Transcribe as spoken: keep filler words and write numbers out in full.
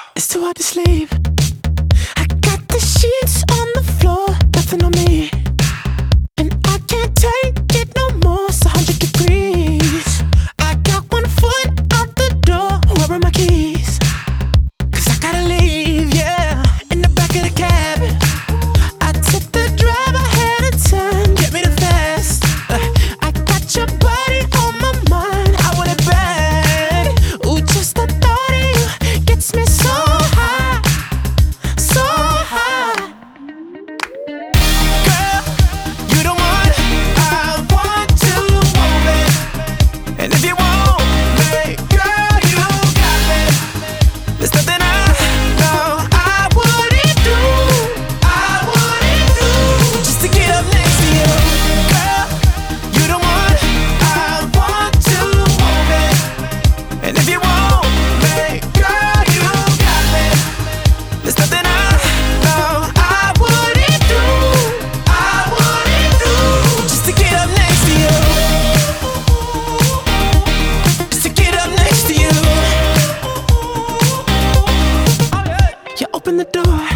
It's too hard to sleep. I got the sheets on the floor, nothing on me, and I can't take it no more. It's a hundred degrees. I got one foot out the door. Where are my keys? Cause I gotta leave, yeah. In the back of the cab, I took the drive, I had a turn. Get me the fast. uh, I got your body on my mind. I want it bad. Ooh, just the thought of you gets me so high, so high. Girl, you the one I want to move it. And if you want me, girl, you got me. There's nothing I know I wouldn't do, I wouldn't do, just to get up next to you. Girl, you the one I want to move it. And if you want me, girl, you got me. There's nothing I know I wouldn't do, I wouldn't do, just to get up next to you, just to get up next to you. You open the door,